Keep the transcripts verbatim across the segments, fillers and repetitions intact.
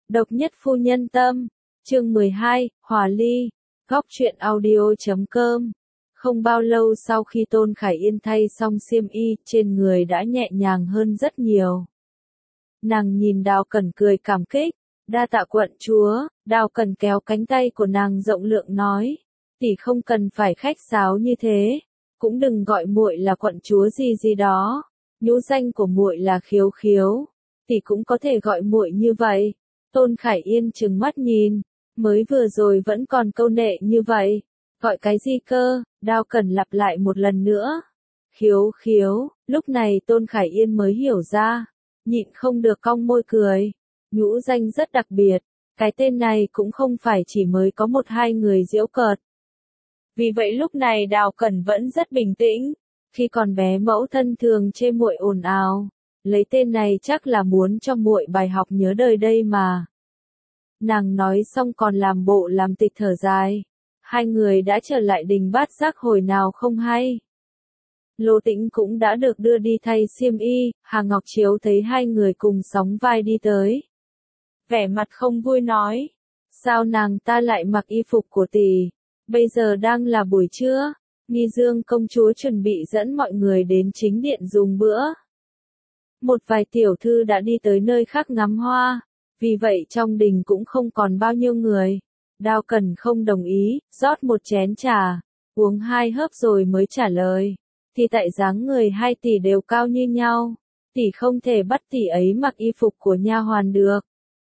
Độc nhất phu nhân tâm, chương mười hai, Hòa ly, góc truyện audio chấm com. Không bao lâu sau khi Tôn Khải Yên thay xong xiêm y, trên người đã nhẹ nhàng hơn rất nhiều. Nàng nhìn Đào Cẩn cười cảm kích, đa tạ quận chúa. Đào Cẩn kéo cánh tay của nàng rộng lượng nói, tỷ không cần phải khách sáo như thế, cũng đừng gọi muội là quận chúa gì gì đó, nhũ danh của muội là Khiếu Khiếu, tỷ cũng có thể gọi muội như vậy. Tôn Khải Yên trừng mắt nhìn, mới vừa rồi vẫn còn câu nệ như vậy, gọi cái gì cơ? Đào Cẩn lặp lại một lần nữa. Khiếu Khiếu. Lúc này Tôn Khải Yên mới hiểu ra, nhịn không được cong môi cười. Nhũ danh rất đặc biệt, cái tên này cũng không phải chỉ mới có một hai người giễu cợt. Vì vậy lúc này Đào Cẩn vẫn rất bình tĩnh, khi còn bé mẫu thân thường chê muội ồn ào, lấy tên này chắc là muốn cho muội bài học nhớ đời đây mà. Nàng nói xong còn làm bộ làm tịch thở dài. Hai người đã trở lại đình Bát Giác hồi nào không hay. Lô Tĩnh cũng đã được đưa đi thay xiêm y, Hà Ngọc Chiếu thấy hai người cùng sóng vai đi tới. Vẻ mặt không vui nói, sao nàng ta lại mặc y phục của tỷ, bây giờ đang là buổi trưa, Nghi Dương công chúa chuẩn bị dẫn mọi người đến chính điện dùng bữa. Một vài tiểu thư đã đi tới nơi khác ngắm hoa, vì vậy trong đình cũng không còn bao nhiêu người. Đào Cẩn không đồng ý, rót một chén trà, uống hai hớp rồi mới trả lời. Thì tại dáng người hai tỷ đều cao như nhau, tỷ không thể bắt tỷ ấy mặc y phục của nha hoàn được.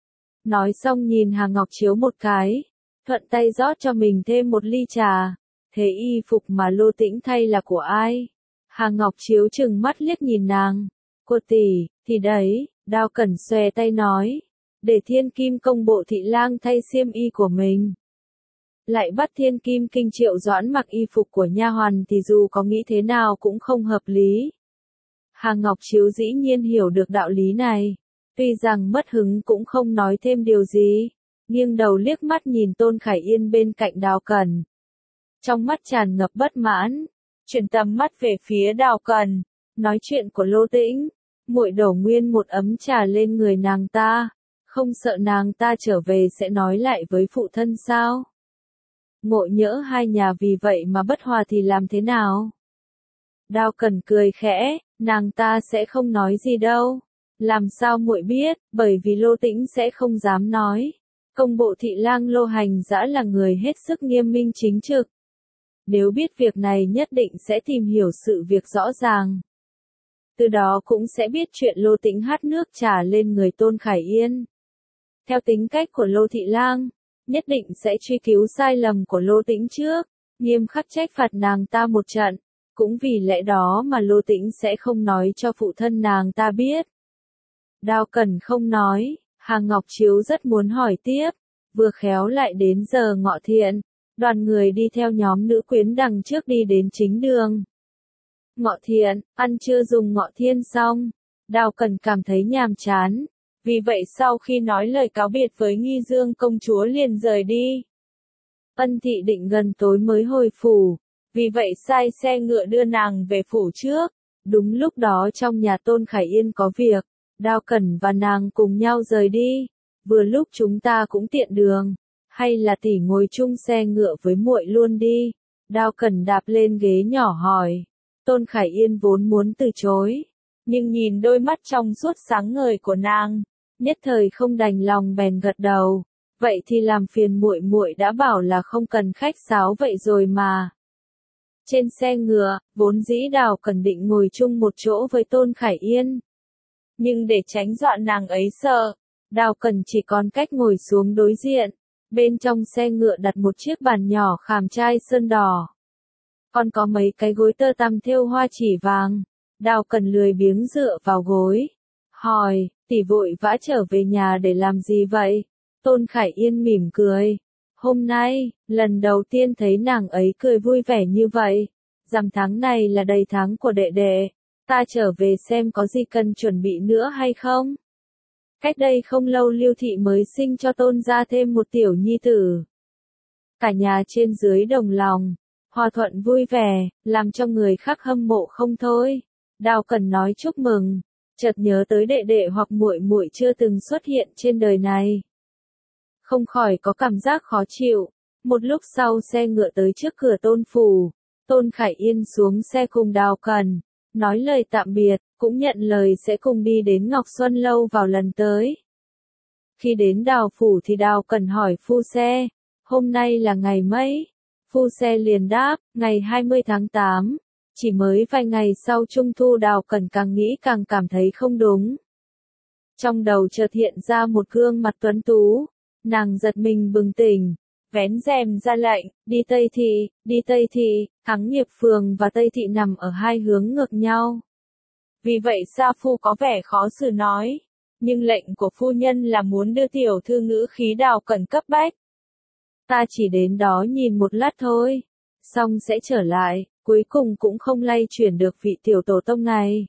Nói xong nhìn Hà Ngọc Chiếu một cái, thuận tay rót cho mình thêm một ly trà. Thế y phục mà Lô Tĩnh thay là của ai? Hà Ngọc Chiếu trừng mắt liếc nhìn nàng. Của tỷ, thì đấy. Đào Cẩn xòe tay nói, để Thiên Kim công bộ thị lang thay xiêm y của mình. Lại bắt Thiên Kim kinh Triệu Doãn mặc y phục của nha hoàn thì dù có nghĩ thế nào cũng không hợp lý. Hà Ngọc Chiếu dĩ nhiên hiểu được đạo lý này, tuy rằng mất hứng cũng không nói thêm điều gì, nghiêng đầu liếc mắt nhìn Tôn Khải Yên bên cạnh Đào Cẩn. Trong mắt tràn ngập bất mãn, chuyển tầm mắt về phía Đào Cẩn, nói chuyện của Lô Tĩnh, muội đổ nguyên một ấm trà lên người nàng ta, không sợ nàng ta trở về sẽ nói lại với phụ thân sao? Ngộ nhỡ hai nhà vì vậy mà bất hòa thì làm thế nào? Đào Cẩn cười khẽ, nàng ta sẽ không nói gì đâu. Làm sao muội biết, bởi vì Lô Tĩnh sẽ không dám nói. Công bộ thị lang Lô Hành Dã là người hết sức nghiêm minh chính trực. Nếu biết việc này nhất định sẽ tìm hiểu sự việc rõ ràng. Từ đó cũng sẽ biết chuyện Lô Tĩnh hắt nước trà lên người Tôn Khải Yên. Theo tính cách của Lô Thị Lang, nhất định sẽ truy cứu sai lầm của Lô Tĩnh trước, nghiêm khắc trách phạt nàng ta một trận, cũng vì lẽ đó mà Lô Tĩnh sẽ không nói cho phụ thân nàng ta biết. Đào Cẩn không nói, Hà Ngọc Chiếu rất muốn hỏi tiếp, vừa khéo lại đến giờ ngọ thiện, đoàn người đi theo nhóm nữ quyến đằng trước đi đến chính đường. Ngọ thiện, ăn trưa dùng ngọ thiên xong, Đào Cẩn cảm thấy nhàm chán. Vì vậy sau khi nói lời cáo biệt với Nghi Dương công chúa liền rời đi. Ân Thị định gần tối mới hồi phủ, vì vậy sai xe ngựa đưa nàng về phủ trước. Đúng lúc đó trong nhà Tôn Khải Yên có việc, Đào Cẩn và nàng cùng nhau rời đi. Vừa lúc chúng ta cũng tiện đường, hay là tỷ ngồi chung xe ngựa với muội luôn đi. Đào Cẩn đạp lên ghế nhỏ hỏi. Tôn Khải Yên vốn muốn từ chối, nhưng nhìn đôi mắt trong suốt sáng ngời của nàng, nhất thời không đành lòng bèn gật đầu. Vậy thì làm phiền muội muội đã bảo là không cần khách sáo vậy rồi mà. Trên xe ngựa, vốn dĩ Đào Cẩn định ngồi chung một chỗ với Tôn Khải Yên, nhưng để tránh dọa nàng ấy sợ, Đào Cẩn chỉ còn cách ngồi xuống đối diện. Bên trong xe ngựa đặt một chiếc bàn nhỏ khảm trai sơn đỏ, còn có mấy cái gối tơ tằm thêu hoa chỉ vàng. Đào Cẩn lười biếng dựa vào gối, hỏi, tỷ vội vã trở về nhà để làm gì vậy? Tôn Khải Yên mỉm cười. Hôm nay, lần đầu tiên thấy nàng ấy cười vui vẻ như vậy. Rằm tháng này là đầy tháng của đệ đệ. Ta trở về xem có gì cần chuẩn bị nữa hay không? Cách đây không lâu Lưu Thị mới sinh cho Tôn gia thêm một tiểu nhi tử. Cả nhà trên dưới đồng lòng, hòa thuận vui vẻ, làm cho người khác hâm mộ không thôi. Đào Cẩn nói chúc mừng, chợt nhớ tới đệ đệ hoặc muội muội chưa từng xuất hiện trên đời này. không khỏi có cảm giác khó chịu. Một lúc sau xe ngựa tới trước cửa Tôn phủ, Tôn Khải Yên xuống xe cùng Đào Cẩn, nói lời tạm biệt, cũng nhận lời sẽ cùng đi đến Ngọc Xuân Lâu vào lần tới. Khi đến Đào phủ thì Đào Cẩn hỏi phu xe, hôm nay là ngày mấy? Phu xe liền đáp, ngày hai mươi tháng tám. Chỉ mới vài ngày sau Trung thu Đào Cẩn càng nghĩ càng cảm thấy không đúng. Trong đầu chợt hiện ra một gương mặt tuấn tú, nàng giật mình bừng tỉnh, vén rèm ra lệnh, đi Tây Thị, đi Tây Thị. Thắng Nghiệp Phường và Tây Thị nằm ở hai hướng ngược nhau. Vì vậy Sa Phu có vẻ khó xử nói, nhưng lệnh của phu nhân là muốn đưa tiểu thư ngữ khí Đào Cẩn cấp bách. Ta chỉ đến đó nhìn một lát thôi, xong sẽ trở lại, cuối cùng cũng không lay chuyển được vị tiểu tổ tông này.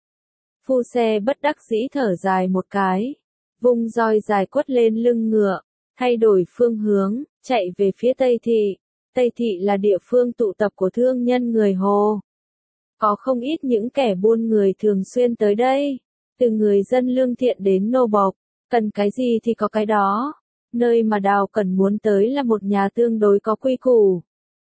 Phu xe bất đắc dĩ thở dài một cái, vung roi dài quất lên lưng ngựa, thay đổi phương hướng, chạy về phía Tây Thị. Tây Thị là địa phương tụ tập của thương nhân người Hồ. Có không ít những kẻ buôn người thường xuyên tới đây, từ người dân lương thiện đến nô bộc, cần cái gì thì có cái đó. Nơi mà Đào Cẩn muốn tới là một nhà tương đối có quy củ.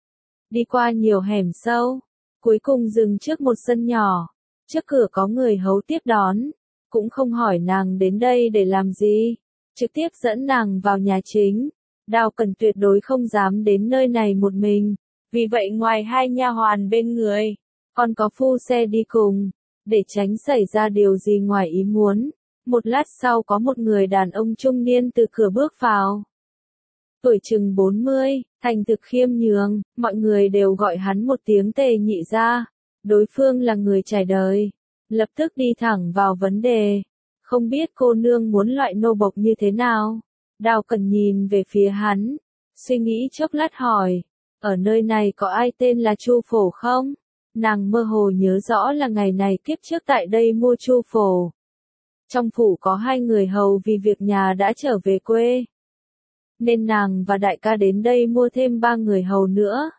Đi qua nhiều hẻm sâu, cuối cùng dừng trước một sân nhỏ, trước cửa có người hầu tiếp đón, cũng không hỏi nàng đến đây để làm gì, trực tiếp dẫn nàng vào nhà chính. Đào Cẩn tuyệt đối không dám đến nơi này một mình, vì vậy ngoài hai nha hoàn bên người, còn có phu xe đi cùng, để tránh xảy ra điều gì ngoài ý muốn. Một lát sau có một người đàn ông trung niên từ cửa bước vào. Tuổi chừng bốn mươi, thành thực khiêm nhường, mọi người đều gọi hắn một tiếng Tề Nhị gia. Đối phương là người trải đời, lập tức đi thẳng vào vấn đề. Không biết cô nương muốn loại nô bộc như thế nào? Đào Cẩn nhìn về phía hắn, suy nghĩ chốc lát hỏi, ở nơi này có ai tên là Chu Phổ không? Nàng mơ hồ nhớ rõ là ngày này kiếp trước tại đây mua Chu Phổ. Trong phủ có hai người hầu vì việc nhà đã trở về quê, nên nàng và đại ca đến đây mua thêm ba người hầu nữa.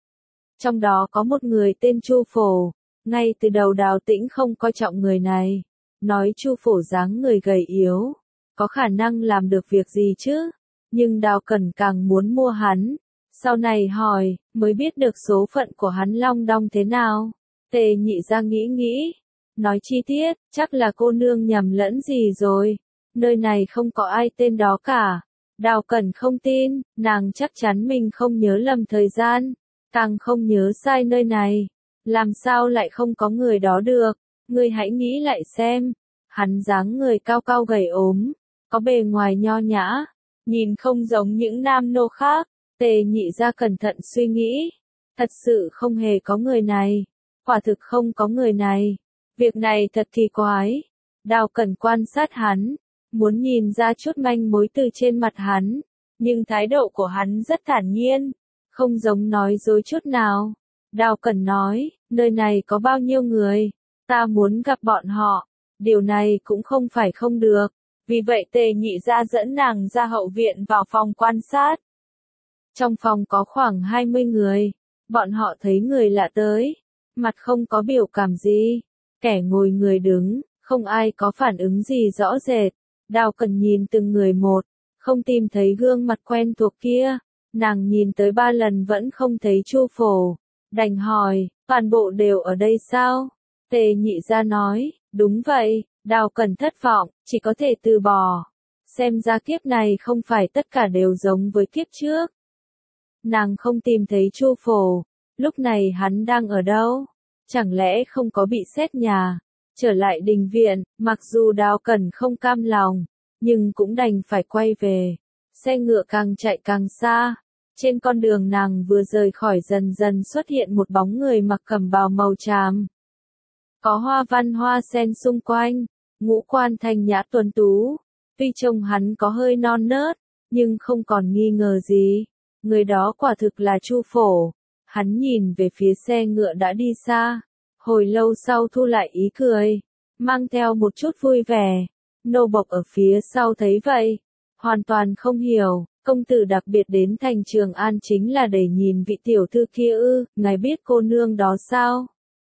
Trong đó có một người tên Chu Phổ, ngay từ đầu Đào Tĩnh không coi trọng người này, nói Chu Phổ dáng người gầy yếu, có khả năng làm được việc gì chứ, nhưng Đào Cẩn càng muốn mua hắn. Sau này hỏi, mới biết được số phận của hắn long đong thế nào. Tề Nhị gia nghĩ nghĩ, nói chi tiết, chắc là cô nương nhầm lẫn gì rồi, nơi này không có ai tên đó cả. Đào Cẩn không tin, nàng chắc chắn mình không nhớ lầm thời gian, càng không nhớ sai nơi này, làm sao lại không có người đó được, ngươi hãy nghĩ lại xem, hắn dáng người cao cao gầy ốm, có bề ngoài nho nhã, nhìn không giống những nam nô khác. Tề Nhị gia cẩn thận suy nghĩ, thật sự không hề có người này, quả thực không có người này, việc này thật kỳ quái. Đào Cẩn quan sát hắn, muốn nhìn ra chút manh mối từ trên mặt hắn, nhưng thái độ của hắn rất thản nhiên, không giống nói dối chút nào. Đào Cẩn nói, nơi này có bao nhiêu người, ta muốn gặp bọn họ, điều này cũng không phải không được, vì vậy Tề Nhị gia dẫn nàng ra hậu viện vào phòng quan sát. Trong phòng có khoảng hai mươi người, bọn họ thấy người lạ tới, mặt không có biểu cảm gì, kẻ ngồi người đứng, không ai có phản ứng gì rõ rệt. Đào Cẩn nhìn từng người một, không tìm thấy gương mặt quen thuộc kia, nàng nhìn tới ba lần vẫn không thấy Chu Phổ, đành hỏi, toàn bộ đều ở đây sao? Tề Nhị gia nói, đúng vậy. Đào Cẩn thất vọng, chỉ có thể từ bỏ, xem ra kiếp này không phải tất cả đều giống với kiếp trước. Nàng không tìm thấy Chu Phổ, lúc này hắn đang ở đâu? Chẳng lẽ không có bị xét nhà, trở lại đình viện? Mặc dù Đào Cẩn không cam lòng, nhưng cũng đành phải quay về. Xe ngựa càng chạy càng xa, trên con đường nàng vừa rời khỏi dần dần xuất hiện một bóng người mặc cẩm bào màu tràm, có hoa văn hoa sen xung quanh, ngũ quan thanh nhã tuấn tú. Tuy trông hắn có hơi non nớt, nhưng không còn nghi ngờ gì, người đó quả thực là Chu Phổ. Hắn nhìn về phía xe ngựa đã đi xa, hồi lâu sau thu lại ý cười, mang theo một chút vui vẻ. Nô bộc ở phía sau thấy vậy, hoàn toàn không hiểu, công tử đặc biệt đến thành Trường An chính là để nhìn vị tiểu thư kia ư? Ngài biết cô nương đó sao?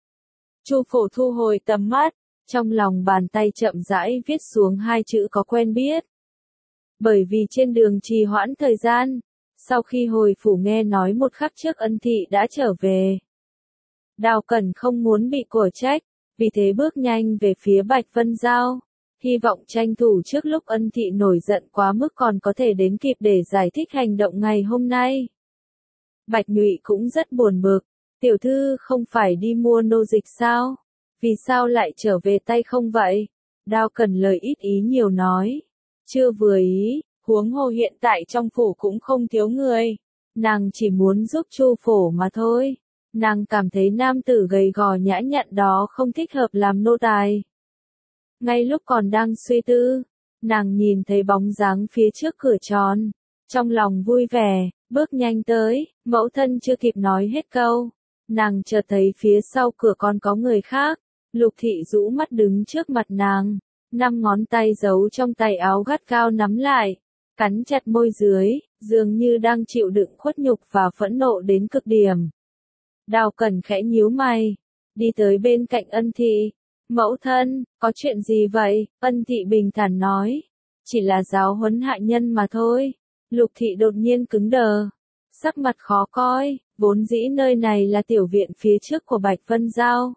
Chu Phổ thu hồi tầm mắt, trong lòng bàn tay chậm rãi viết xuống hai chữ có quen biết. Bởi vì trên đường trì hoãn thời gian, sau khi hồi phủ nghe nói một khắc trước Ân Thị đã trở về. Đào Cẩn không muốn bị của trách, vì thế bước nhanh về phía Bạch Vân Giao, hy vọng tranh thủ trước lúc Ân Thị nổi giận quá mức còn có thể đến kịp để giải thích hành động ngày hôm nay. Bạch Nhụy cũng rất buồn bực, tiểu thư không phải đi mua nô dịch sao? Vì sao lại trở về tay không vậy? Đào Cẩn lời ít ý nhiều nói, chưa vừa ý, huống hồ hiện tại trong phủ cũng không thiếu người, nàng chỉ muốn giúp Chu Phổ mà thôi. Nàng cảm thấy nam tử gầy gò nhã nhặn đó không thích hợp làm nô tài. Ngay lúc còn đang suy tư, nàng nhìn thấy bóng dáng phía trước cửa tròn, trong lòng vui vẻ, bước nhanh tới, mẫu thân chưa kịp nói hết câu, nàng chợt thấy phía sau cửa còn có người khác. Lục Thị rũ mắt đứng trước mặt nàng, năm ngón tay giấu trong tay áo gắt gao nắm lại, cắn chặt môi dưới, dường như đang chịu đựng khuất nhục và phẫn nộ đến cực điểm. Đào Cẩn khẽ nhíu mày, đi tới bên cạnh Ân Thị. Mẫu thân, có chuyện gì vậy? Ân Thị bình thản nói, chỉ là giáo huấn hạ nhân mà thôi. Lục Thị đột nhiên cứng đờ, sắc mặt khó coi, vốn dĩ nơi này là tiểu viện phía trước của Bạch Vân Giao.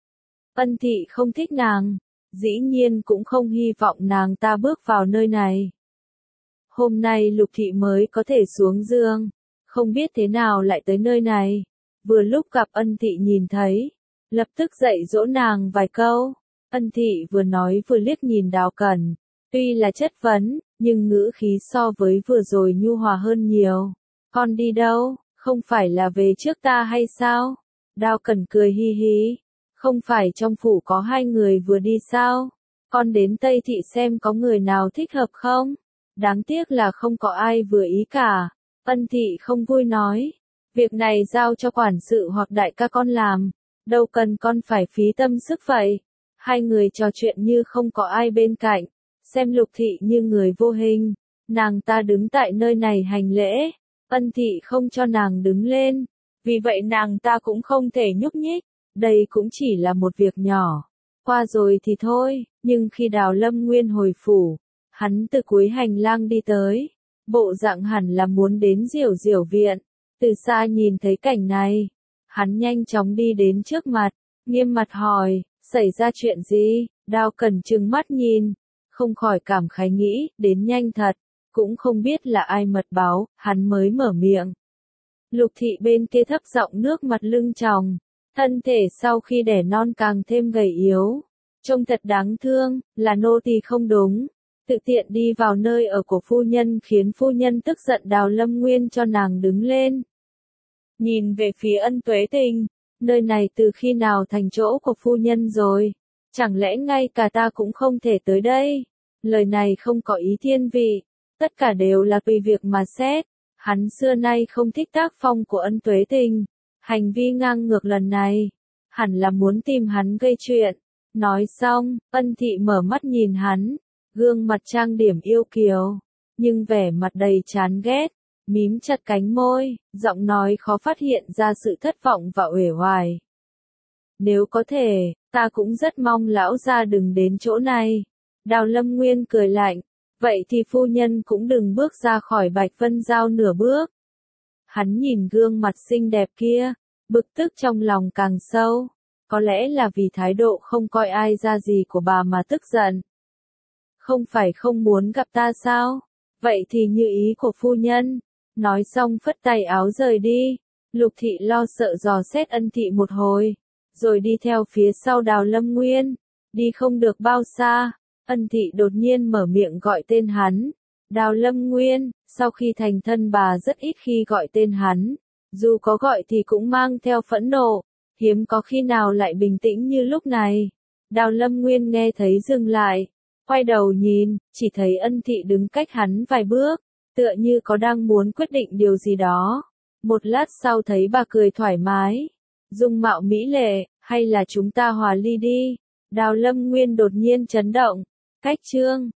Ân Thị không thích nàng, dĩ nhiên cũng không hy vọng nàng ta bước vào nơi này. Hôm nay Lục Thị mới có thể xuống giường, không biết thế nào lại tới nơi này. Vừa lúc gặp Ân Thị nhìn thấy, lập tức dạy dỗ nàng vài câu. Ân Thị vừa nói vừa liếc nhìn Đào Cẩn, tuy là chất vấn, nhưng ngữ khí so với vừa rồi nhu hòa hơn nhiều. Con đi đâu, không phải là về trước ta hay sao? Đào Cẩn cười hi hi, không phải trong phủ có hai người vừa đi sao? Con đến Tây Thị xem có người nào thích hợp không? Đáng tiếc là không có ai vừa ý cả. Ân Thị không vui nói, việc này giao cho quản sự hoặc đại ca con làm, đâu cần con phải phí tâm sức vậy. Hai người trò chuyện như không có ai bên cạnh, xem Lục Thị như người vô hình, nàng ta đứng tại nơi này hành lễ, Ân Thị không cho nàng đứng lên, vì vậy nàng ta cũng không thể nhúc nhích, đây cũng chỉ là một việc nhỏ, qua rồi thì thôi, nhưng khi Đào Lâm Nguyên hồi phủ, hắn từ cuối hành lang đi tới, bộ dạng hẳn là muốn đến Diểu Diểu viện. Từ xa nhìn thấy cảnh này, hắn nhanh chóng đi đến trước mặt, nghiêm mặt hỏi, xảy ra chuyện gì? Đào Cẩn trừng mắt nhìn, không khỏi cảm khái nghĩ, đến nhanh thật, cũng không biết là ai mật báo, hắn mới mở miệng. Lục Thị bên kia thấp giọng nước mặt lưng tròng, thân thể sau khi đẻ non càng thêm gầy yếu, trông thật đáng thương, là nô tỳ không đúng. Tự tiện đi vào nơi ở của phu nhân khiến phu nhân tức giận. Đào Lâm Nguyên cho nàng đứng lên. Nhìn về phía Ân Tuế Tình, nơi này từ khi nào thành chỗ của phu nhân rồi? Chẳng lẽ ngay cả ta cũng không thể tới đây? Lời này không có ý thiên vị, tất cả đều là tùy việc mà xét. Hắn xưa nay không thích tác phong của Ân Tuế Tình, hành vi ngang ngược lần này, hẳn là muốn tìm hắn gây chuyện. Nói xong, Ân Thị mở mắt nhìn hắn, gương mặt trang điểm yêu kiều, nhưng vẻ mặt đầy chán ghét, mím chặt cánh môi, giọng nói khó phát hiện ra sự thất vọng và uể oải. Nếu có thể, ta cũng rất mong lão gia đừng đến chỗ này. Đào Lâm Nguyên cười lạnh, vậy thì phu nhân cũng đừng bước ra khỏi Bạch Vân Giao nửa bước. Hắn nhìn gương mặt xinh đẹp kia, bực tức trong lòng càng sâu, có lẽ là vì thái độ không coi ai ra gì của bà mà tức giận. Không phải không muốn gặp ta sao? Vậy thì như ý của phu nhân. Nói xong phất tay áo rời đi. Lục Thị lo sợ dò xét Ân Thị một hồi, rồi đi theo phía sau Đào Lâm Nguyên. Đi không được bao xa, Ân Thị đột nhiên mở miệng gọi tên hắn. Đào Lâm Nguyên, sau khi thành thân bà rất ít khi gọi tên hắn. Dù có gọi thì cũng mang theo phẫn nộ, hiếm có khi nào lại bình tĩnh như lúc này. Đào Lâm Nguyên nghe thấy dừng lại, quay đầu nhìn, chỉ thấy Ân Thị đứng cách hắn vài bước, tựa như có đang muốn quyết định điều gì đó. Một lát sau thấy bà cười thoải mái, dung mạo mỹ lệ, hay là chúng ta hòa ly đi. Đào Lâm Nguyên đột nhiên chấn động, cách chương.